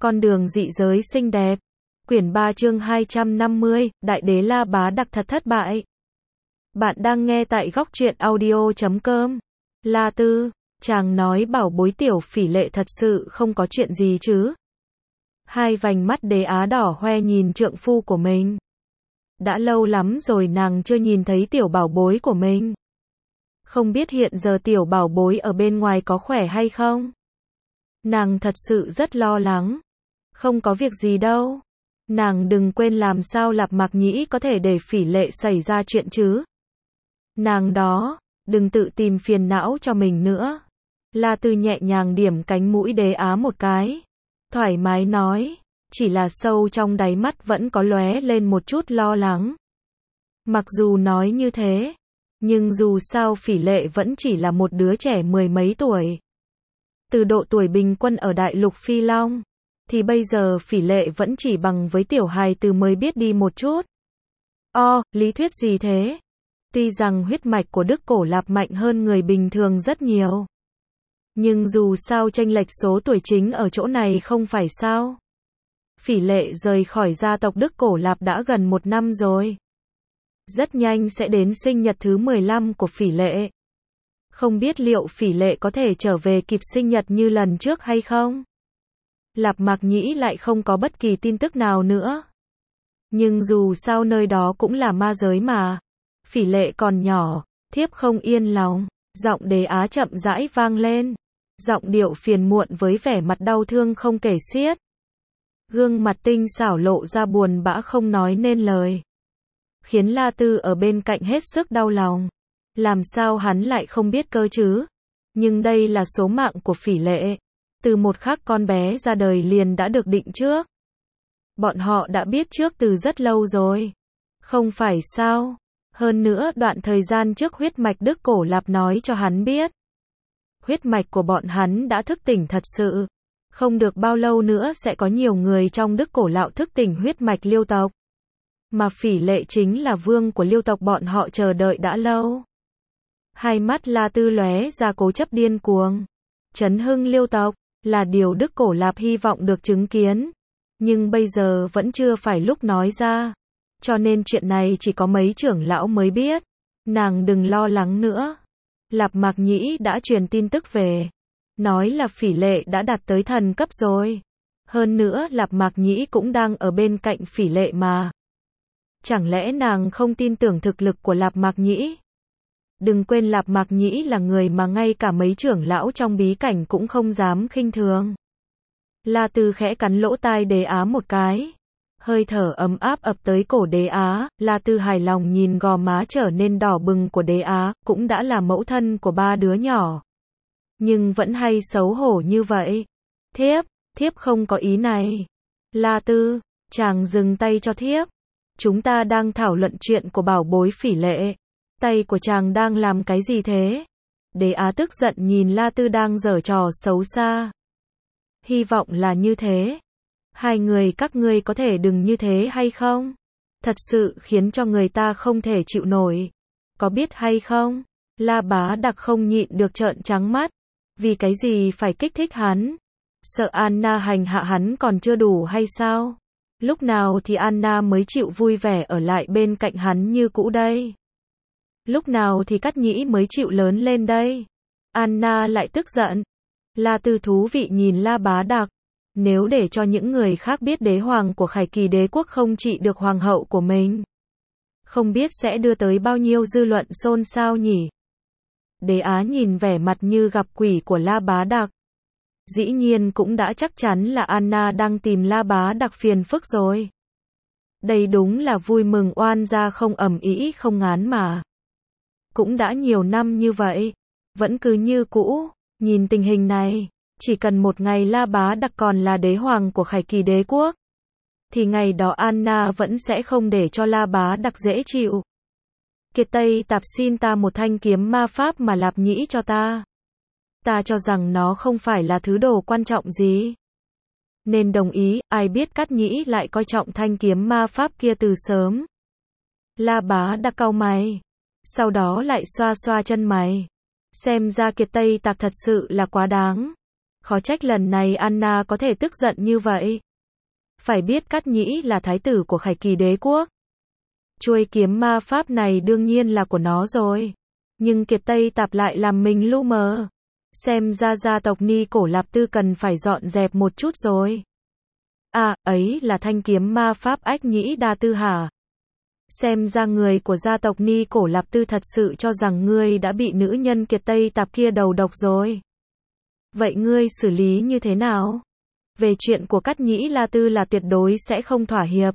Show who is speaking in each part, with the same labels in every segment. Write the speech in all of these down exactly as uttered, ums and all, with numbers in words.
Speaker 1: Con đường dị giới xinh đẹp. Quyển ba chương hai trăm năm mươi, Đại đế La Bá Đặc thật thất bại. Bạn đang nghe tại góc truyện audio chấm com. La Tư, chàng nói bảo bối tiểu Phỉ Lệ thật sự không có chuyện gì chứ? Hai vành mắt đế á đỏ hoe nhìn trượng phu của mình. Đã lâu lắm rồi nàng chưa nhìn thấy tiểu bảo bối của mình. Không biết hiện giờ tiểu bảo bối ở bên ngoài có khỏe hay không? Nàng thật sự rất lo lắng. Không có việc gì đâu. Nàng đừng quên làm sao Lạp Mạc Nhĩ có thể để Phỉ Lệ xảy ra chuyện chứ. Nàng đó, đừng tự tìm phiền não cho mình nữa. La Tư nhẹ nhàng điểm cánh mũi đế á một cái. Thoải mái nói, chỉ là sâu trong đáy mắt vẫn có lóe lên một chút lo lắng. Mặc dù nói như thế, nhưng dù sao Phỉ Lệ vẫn chỉ là một đứa trẻ mười mấy tuổi. Từ độ tuổi bình quân ở đại lục Phi Long, thì bây giờ Phỉ Lệ vẫn chỉ bằng với tiểu hài từ mới biết đi một chút. O, lý thuyết gì thế? Tuy rằng huyết mạch của Đức Cổ Lạp mạnh hơn người bình thường rất nhiều. Nhưng dù sao chênh lệch số tuổi chính ở chỗ này không phải sao. Phỉ Lệ rời khỏi gia tộc Đức Cổ Lạp đã gần một năm rồi. Rất nhanh sẽ đến sinh nhật thứ mười lăm của Phỉ Lệ. Không biết liệu Phỉ Lệ có thể trở về kịp sinh nhật như lần trước hay không? Lạp Mạc Nhĩ lại không có bất kỳ tin tức nào nữa. Nhưng dù sao nơi đó cũng là ma giới mà. Phỉ Lệ còn nhỏ, thiếp không yên lòng. Giọng đế á chậm rãi vang lên. Giọng điệu phiền muộn với vẻ mặt đau thương không kể xiết. Gương mặt tinh xảo lộ ra buồn bã không nói nên lời. Khiến La Tư ở bên cạnh hết sức đau lòng. Làm sao hắn lại không biết cơ chứ? Nhưng đây là số mạng của Phỉ Lệ. Từ một khắc con bé ra đời liền đã được định trước. Bọn họ đã biết trước từ rất lâu rồi. Không phải sao? Hơn nữa đoạn thời gian trước huyết mạch Đức Cổ Lạp nói cho hắn biết. Huyết mạch của bọn hắn đã thức tỉnh thật sự. Không được bao lâu nữa sẽ có nhiều người trong Đức Cổ Lạo thức tỉnh huyết mạch Liêu tộc. Mà Phỉ Lệ chính là vương của Liêu tộc bọn họ chờ đợi đã lâu. Hai mắt La Tư lóe ra cố chấp điên cuồng. Chấn hưng Liêu tộc là điều Đức Cổ Lạp hy vọng được chứng kiến. Nhưng bây giờ vẫn chưa phải lúc nói ra. Cho nên chuyện này chỉ có mấy trưởng lão mới biết. Nàng đừng lo lắng nữa. Lạp Mạc Nhĩ đã truyền tin tức về. Nói là Phỉ Lệ đã đạt tới thần cấp rồi. Hơn nữa Lạp Mạc Nhĩ cũng đang ở bên cạnh Phỉ Lệ mà. Chẳng lẽ nàng không tin tưởng thực lực của Lạp Mạc Nhĩ? Đừng quên Lạp Mạc Nhĩ là người mà ngay cả mấy trưởng lão trong bí cảnh cũng không dám khinh thường. La Tư khẽ cắn lỗ tai đế á một cái. Hơi thở ấm áp ập tới cổ đế á, La Tư hài lòng nhìn gò má trở nên đỏ bừng của đế á, cũng đã là mẫu thân của ba đứa nhỏ. Nhưng vẫn hay xấu hổ như vậy. Thiếp, thiếp không có ý này. La Tư, chàng dừng tay cho thiếp. Chúng ta đang thảo luận chuyện của bảo bối Phỉ Lệ. Tay của chàng đang làm cái gì thế? Đế á tức giận nhìn La Tư đang giở trò xấu xa. Hy vọng là như thế. Hai người các ngươi có thể đừng như thế hay không? Thật sự khiến cho người ta không thể chịu nổi. Có biết hay không? La Bá Đặc không nhịn được trợn trắng mắt. Vì cái gì phải kích thích hắn? Sợ Anna hành hạ hắn còn chưa đủ hay sao? Lúc nào thì Anna mới chịu vui vẻ ở lại bên cạnh hắn như cũ đây? Lúc nào thì Cát Nhĩ mới chịu lớn lên đây? Anna lại tức giận. La Tư thú vị nhìn La Bá Đặc. Nếu để cho những người khác biết đế hoàng của Khải Kỳ đế quốc không trị được hoàng hậu của mình, không biết sẽ đưa tới bao nhiêu dư luận xôn xao nhỉ? Đế á nhìn vẻ mặt như gặp quỷ của La Bá Đặc. Dĩ nhiên cũng đã chắc chắn là Anna đang tìm La Bá Đặc phiền phức rồi. Đây đúng là vui mừng oan gia không ầm ĩ không ngán mà. Cũng đã nhiều năm như vậy, vẫn cứ như cũ. Nhìn tình hình này, chỉ cần một ngày La Bá Đặc còn là đế hoàng của Khải Kỳ đế quốc, thì ngày đó Anna vẫn sẽ không để cho La Bá Đặc dễ chịu. Kiệt Tây Tạp xin ta một thanh kiếm ma pháp mà Lạp Nhĩ cho ta. Ta cho rằng nó không phải là thứ đồ quan trọng gì, nên đồng ý. Ai biết Cát Nhĩ lại coi trọng thanh kiếm ma pháp kia từ sớm. La Bá Đặc cau mày, sau đó lại xoa xoa chân mày. Xem ra Kiệt Tây Tạp thật sự là quá đáng. Khó trách lần này Anna có thể tức giận như vậy. Phải biết Cát Nhĩ là thái tử của Khải Kỳ đế quốc. Chuôi kiếm ma pháp này đương nhiên là của nó rồi. Nhưng Kiệt Tây Tạp lại làm mình lu mờ. Xem ra gia tộc Ni Cổ Lạp Tư cần phải dọn dẹp một chút rồi. À, ấy là thanh kiếm ma pháp Ách Nhĩ Đa Tư hả? Xem ra người của gia tộc Ni Cổ Lạp Tư thật sự cho rằng ngươi đã bị nữ nhân Kiệt Tây Tạp kia đầu độc rồi. Vậy ngươi xử lý như thế nào? Về chuyện của Cát Nhĩ La Tư là tuyệt đối sẽ không thỏa hiệp.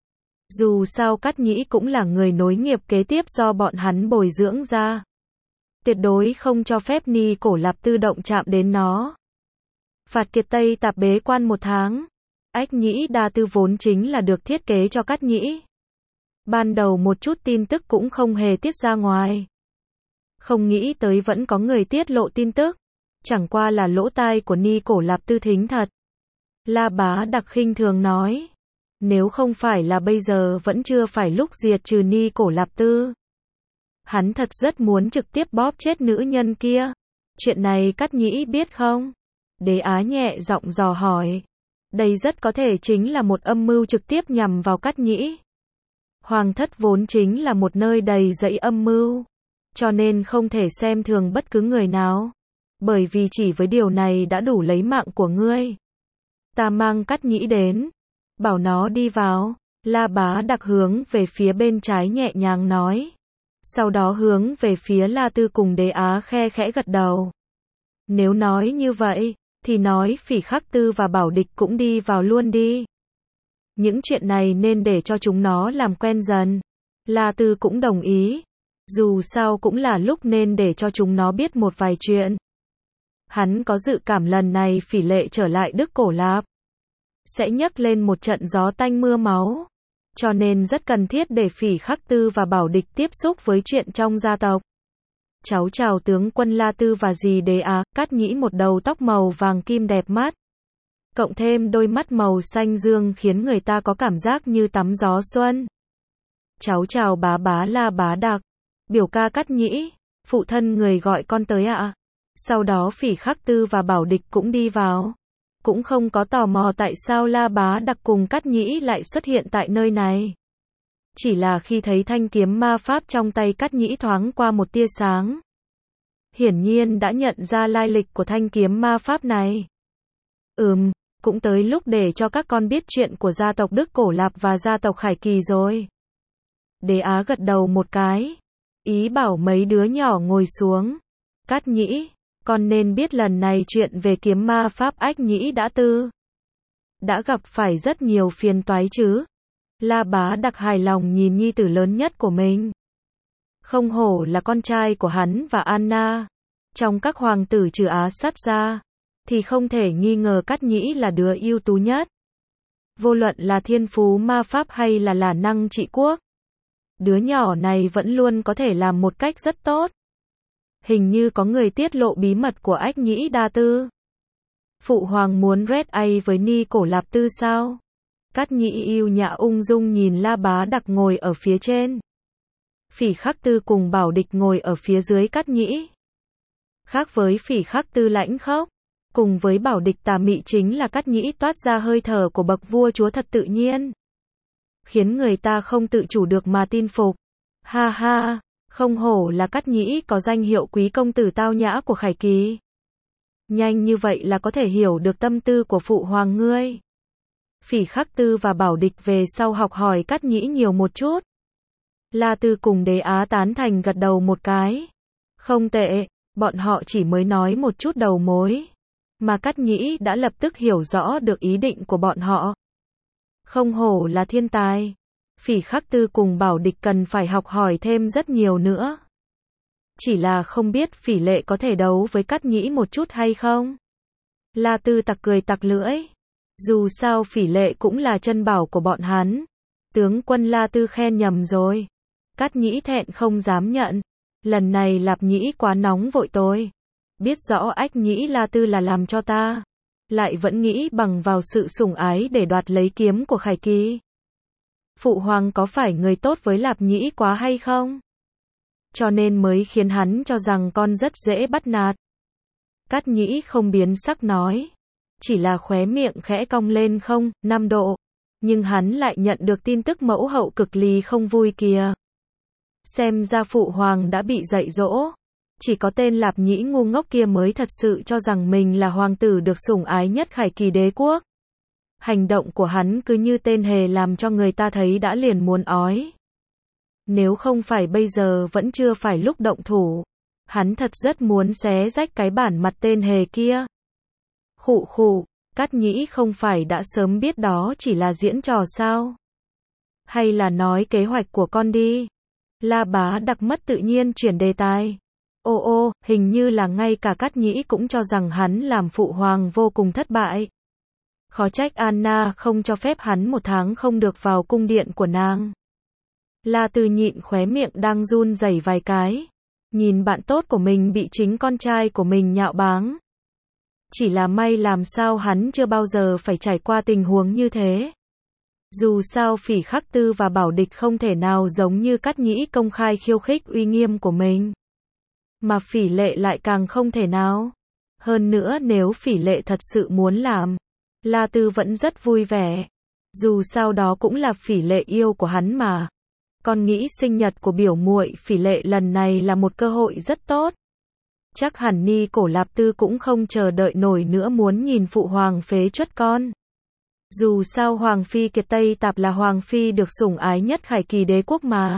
Speaker 1: Dù sao Cát Nhĩ cũng là người nối nghiệp kế tiếp do bọn hắn bồi dưỡng ra. Tuyệt đối không cho phép Ni Cổ Lạp Tư động chạm đến nó. Phạt Kiệt Tây Tạp bế quan một tháng. Ách Nhĩ Đa Tư vốn chính là được thiết kế cho Cát Nhĩ. Ban đầu một chút tin tức cũng không hề tiết ra ngoài. Không nghĩ tới vẫn có người tiết lộ tin tức. Chẳng qua là lỗ tai của Ni Cổ Lạp Tư thính thật. La Bá Đặc khinh thường nói. Nếu không phải là bây giờ vẫn chưa phải lúc diệt trừ Ni Cổ Lạp Tư. Hắn thật rất muốn trực tiếp bóp chết nữ nhân kia. Chuyện này Cát Nhĩ biết không? Đế Á nhẹ giọng dò hỏi. Đây rất có thể chính là một âm mưu trực tiếp nhằm vào Cát Nhĩ. Hoàng thất vốn chính là một nơi đầy dẫy âm mưu. Cho nên không thể xem thường bất cứ người nào. Bởi vì chỉ với điều này đã đủ lấy mạng của ngươi. Ta mang Cát Nhĩ đến. Bảo nó đi vào. La Bá Đặc hướng về phía bên trái nhẹ nhàng nói. Sau đó hướng về phía La Tư cùng Đế Á khe khẽ gật đầu. Nếu nói như vậy, thì nói Phỉ Khắc Tư và Bảo Địch cũng đi vào luôn đi. Những chuyện này nên để cho chúng nó làm quen dần. La Tư cũng đồng ý. Dù sao cũng là lúc nên để cho chúng nó biết một vài chuyện. Hắn có dự cảm lần này Phỉ Lệ trở lại Đức Cổ Lạp sẽ nhấc lên một trận gió tanh mưa máu. Cho nên rất cần thiết để Phỉ Khắc Tư và Bảo Địch tiếp xúc với chuyện trong gia tộc. Cháu chào tướng quân La Tư và dì Đế Á. Cát Nhĩ một đầu tóc màu vàng kim đẹp mắt. Cộng thêm đôi mắt màu xanh dương khiến người ta có cảm giác như tắm gió xuân. Cháu chào bá bá La Bá Đặc. Biểu ca Cát Nhĩ. Phụ thân người gọi con tới ạ. À? Sau đó Phỉ Khắc Tư và Bảo Địch cũng đi vào. Cũng không có tò mò tại sao La Bá Đặc cùng Cát Nhĩ lại xuất hiện tại nơi này. Chỉ là khi thấy thanh kiếm ma pháp trong tay Cát Nhĩ thoáng qua một tia sáng. Hiển nhiên đã nhận ra lai lịch của thanh kiếm ma pháp này. Ừm, cũng tới lúc để cho các con biết chuyện của gia tộc Đức Cổ Lạp và gia tộc Khải Kỳ rồi. Đế Á gật đầu một cái. Ý bảo mấy đứa nhỏ ngồi xuống. Cát Nhĩ, con nên biết lần này chuyện về kiếm ma pháp Ách Nhĩ Đa Tư đã gặp phải rất nhiều phiền toái chứ. La Bá Đặc hài lòng nhìn nhi tử lớn nhất của mình. Không hổ là con trai của hắn và Anna. Trong các hoàng tử trừ Á Sát ra, thì không thể nghi ngờ Cát Nhĩ là đứa ưu tú nhất. Vô luận là thiên phú ma pháp hay là là năng trị quốc. Đứa nhỏ này vẫn luôn có thể làm một cách rất tốt. Hình như có người tiết lộ bí mật của Ách Nhĩ Đa Tư. Phụ hoàng muốn Red A với Ni Cổ Lạp Tư sao? Cát Nhĩ yêu nhã ung dung nhìn La Bá Đặc ngồi ở phía trên. Phỉ Khắc Tư cùng Bảo Địch ngồi ở phía dưới Cát Nhĩ. Khác với Phỉ Khắc Tư lãnh khốc, cùng với Bảo Địch tà mị chính là Cát Nhĩ toát ra hơi thở của bậc vua chúa thật tự nhiên. Khiến người ta không tự chủ được mà tin phục. Ha ha, không hổ là Cát Nhĩ có danh hiệu quý công tử tao nhã của Khải Kỳ. Nhanh như vậy là có thể hiểu được tâm tư của phụ hoàng ngươi. Phỉ Khắc Tư và Bảo Địch về sau học hỏi Cát Nhĩ nhiều một chút. La Tư cùng Đế Á tán thành gật đầu một cái. Không tệ, bọn họ chỉ mới nói một chút đầu mối. Mà Cát Nhĩ đã lập tức hiểu rõ được ý định của bọn họ. Không hổ là thiên tài. Phỉ Khắc Tư cùng Bảo Địch cần phải học hỏi thêm rất nhiều nữa. Chỉ là không biết Phỉ Lệ có thể đấu với Cát Nhĩ một chút hay không? La Tư tặc cười tặc lưỡi. Dù sao Phỉ Lệ cũng là chân bảo của bọn hắn. Tướng quân La Tư khen nhầm rồi. Cát Nhĩ thẹn không dám nhận. Lần này Lạp Nhĩ quá nóng vội tôi. Biết rõ Ách Nhĩ La Tư là làm cho ta. Lại vẫn nghĩ bằng vào sự sủng ái để đoạt lấy kiếm của Khải Kỳ. Phụ hoàng có phải người tốt với Lạp Nhĩ quá hay không? Cho nên mới khiến hắn cho rằng con rất dễ bắt nạt. Cát Nhĩ không biến sắc nói. Chỉ là khóe miệng khẽ cong lên không, năm độ. Nhưng hắn lại nhận được tin tức mẫu hậu cực lì không vui kìa. Xem ra phụ hoàng đã bị dạy dỗ. Chỉ có tên Lạp Nhĩ ngu ngốc kia mới thật sự cho rằng mình là hoàng tử được sủng ái nhất Khải Kỳ đế quốc. Hành động của hắn cứ như tên hề làm cho người ta thấy đã liền muốn ói. Nếu không phải bây giờ vẫn chưa phải lúc động thủ. Hắn thật rất muốn xé rách cái bản mặt tên hề kia. Khụ khụ, Cát Nhĩ không phải đã sớm biết đó chỉ là diễn trò sao? Hay là nói kế hoạch của con đi? La Bá Đặc mất tự nhiên chuyển đề tài. Ô ô, hình như là ngay cả Cát Nhĩ cũng cho rằng hắn làm phụ hoàng vô cùng thất bại. Khó trách Anna không cho phép hắn một tháng không được vào cung điện của nàng. La Tư nhịn khóe miệng đang run rẩy vài cái. Nhìn bạn tốt của mình bị chính con trai của mình nhạo báng. Chỉ là may làm sao hắn chưa bao giờ phải trải qua tình huống như thế. Dù sao Phỉ Khắc Tư và Bảo Địch không thể nào giống như Cát Nhĩ công khai khiêu khích uy nghiêm của mình. Mà Phỉ Lệ lại càng không thể nào. Hơn nữa nếu Phỉ Lệ thật sự muốn làm, La Tư vẫn rất vui vẻ. Dù sao đó cũng là Phỉ Lệ yêu của hắn mà. Con nghĩ sinh nhật của biểu muội Phỉ Lệ lần này là một cơ hội rất tốt. Chắc hẳn Ni Cổ Lạp Tư cũng không chờ đợi nổi nữa muốn nhìn phụ hoàng phế truất con. Dù sao Hoàng Phi Kiệt Tây Tạp là Hoàng Phi được sủng ái nhất Khải Kỳ đế quốc mà.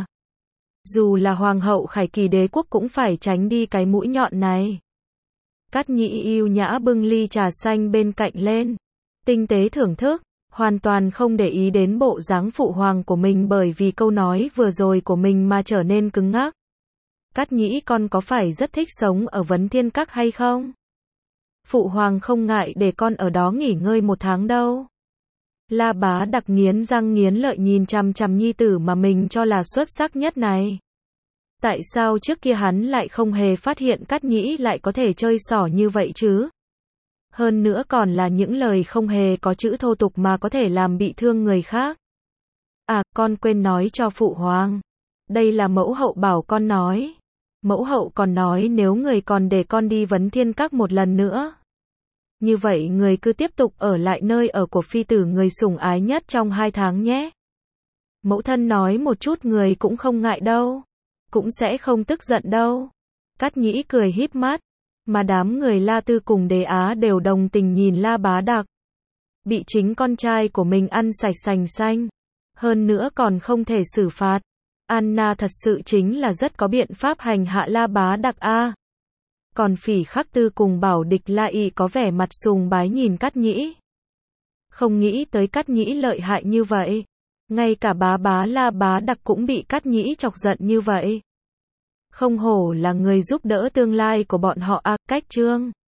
Speaker 1: Dù là Hoàng hậu Khải Kỳ đế quốc cũng phải tránh đi cái mũi nhọn này. Cát Nhĩ yêu nhã bưng ly trà xanh bên cạnh lên. Tinh tế thưởng thức, hoàn toàn không để ý đến bộ dáng phụ hoàng của mình bởi vì câu nói vừa rồi của mình mà trở nên cứng ngắc. Cát Nhĩ con có phải rất thích sống ở Vấn Thiên Các hay không? Phụ hoàng không ngại để con ở đó nghỉ ngơi một tháng đâu. La Bá Đặc nghiến răng nghiến lợi nhìn chằm chằm nhi tử mà mình cho là xuất sắc nhất này. Tại sao trước kia hắn lại không hề phát hiện Cát Nhĩ lại có thể chơi xỏ như vậy chứ? Hơn nữa còn là những lời không hề có chữ thô tục mà có thể làm bị thương người khác. À, con quên nói cho phụ hoàng. Đây là mẫu hậu bảo con nói. Mẫu hậu còn nói nếu người còn để con đi Vấn Thiên Các một lần nữa. Như vậy người cứ tiếp tục ở lại nơi ở của phi tử người sủng ái nhất trong hai tháng nhé. Mẫu thân nói một chút người cũng không ngại đâu. Cũng sẽ không tức giận đâu. Cát Nhĩ cười híp mắt. Mà đám người La Tư cùng Đế Á đều đồng tình nhìn La Bá Đặc. Bị chính con trai của mình ăn sạch sành xanh. Hơn nữa còn không thể xử phạt. Anna thật sự chính là rất có biện pháp hành hạ La Bá Đặc a. Còn Phỉ Khắc Tư cùng Bảo Địch La Y có vẻ mặt sùng bái nhìn Cát Nhĩ. Không nghĩ tới Cát Nhĩ lợi hại như vậy. Ngay cả bá bá La Bá Đặc cũng bị Cát Nhĩ chọc giận như vậy. Không hổ là người giúp đỡ tương lai của bọn họ a. Cách chương